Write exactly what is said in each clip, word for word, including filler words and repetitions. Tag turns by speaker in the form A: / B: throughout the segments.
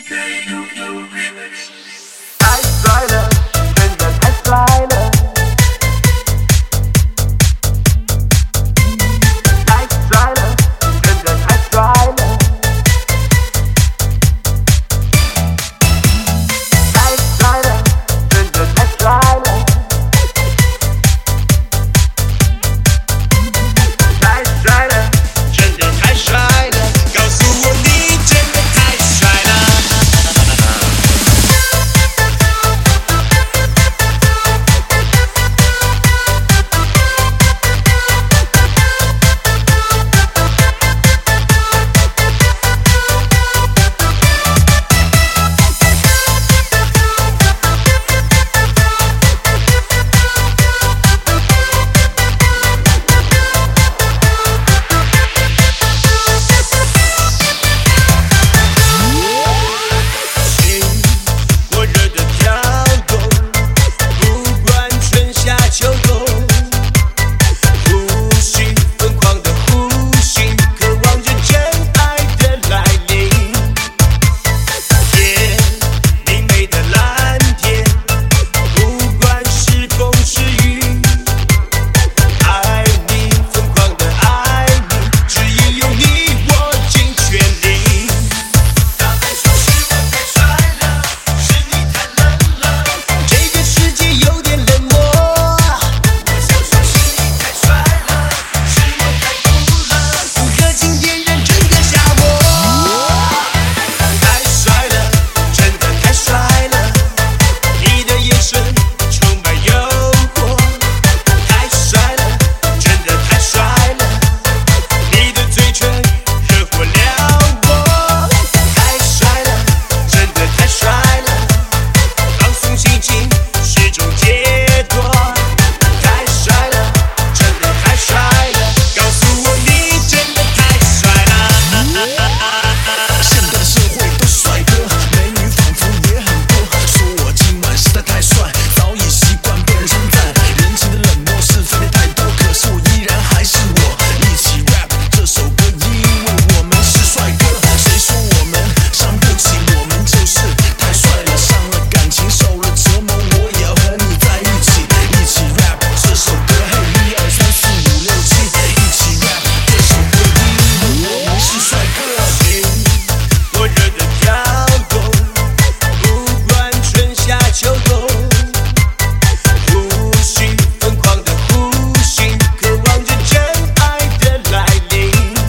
A: 太帅了，真的太帅了，太帅了，真的太帅了，太帅了，真的太帅了，太帅了，
B: 真的太帅了，告诉我你真的太帅了。心火热的跳动，不管春夏秋冬，呼吸疯狂的呼吸，渴望着真爱的来临。天明媚的蓝天，不管是风是雨，爱你疯狂的爱你，只因有你我尽全力。他们说是我太帅了，是你太冷了，这个世界有点冷漠。我想说是你太帅了，是我太酷了，热情点燃整个夏末。太帅了，真的太帅了，你的眼神充满诱惑。太帅了，真的太帅了，你的嘴唇热火撩拨。太帅了，真的太帅了，放松心情是种解脱。太帅了，真的太帅了，告诉我你真的太帅了。
C: 现在的社会都是帅哥，美女仿佛也很多，说我今晚实在太帅，早已习惯被人称赞。人情的冷漠是非的太多，可是我依然还是我。一起 rap 这首歌，因为我们是帅哥。谁说我们伤不起？我们就是太帅了，伤了感情，受了折磨，我也要和你在一起。一起 rap 这首歌，嘿，一二三四五六七，一起 rap 这首歌，因为我们是帅哥。
B: 心火热的跳动，不管春夏秋冬，呼吸疯狂的呼吸，渴望着真爱的来临。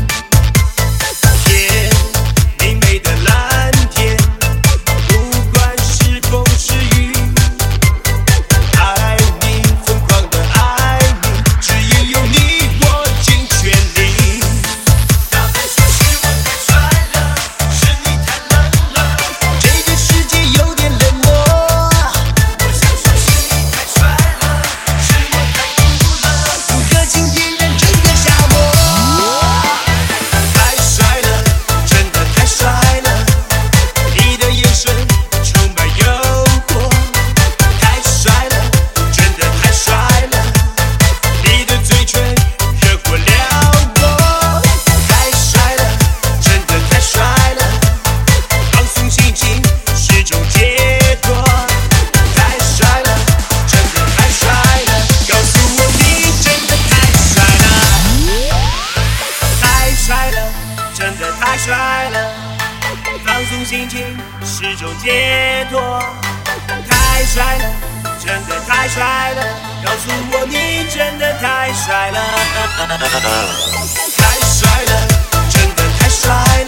B: 天明媚的蓝天，不管是风是雨，爱你疯狂的爱你，只因有你我尽全力。他们说是我太帅了，是你太冷了，这个世界有点冷漠。我想说是你太帅了，是我太酷了，热情点燃整个夏末。太帅了，真的太帅了，你的眼神充满诱惑。太帅了，真的太帅了，你的嘴唇热火撩拨。太帅了，真的太帅了，放松心情是种解脱。太帅了，真的太帅了，告诉我你真的太帅了。太帅了，真的太帅了，放松心情是种解脱。太帅了，真的太帅了，告诉我你真的太帅了。太帅了，真的太帅了。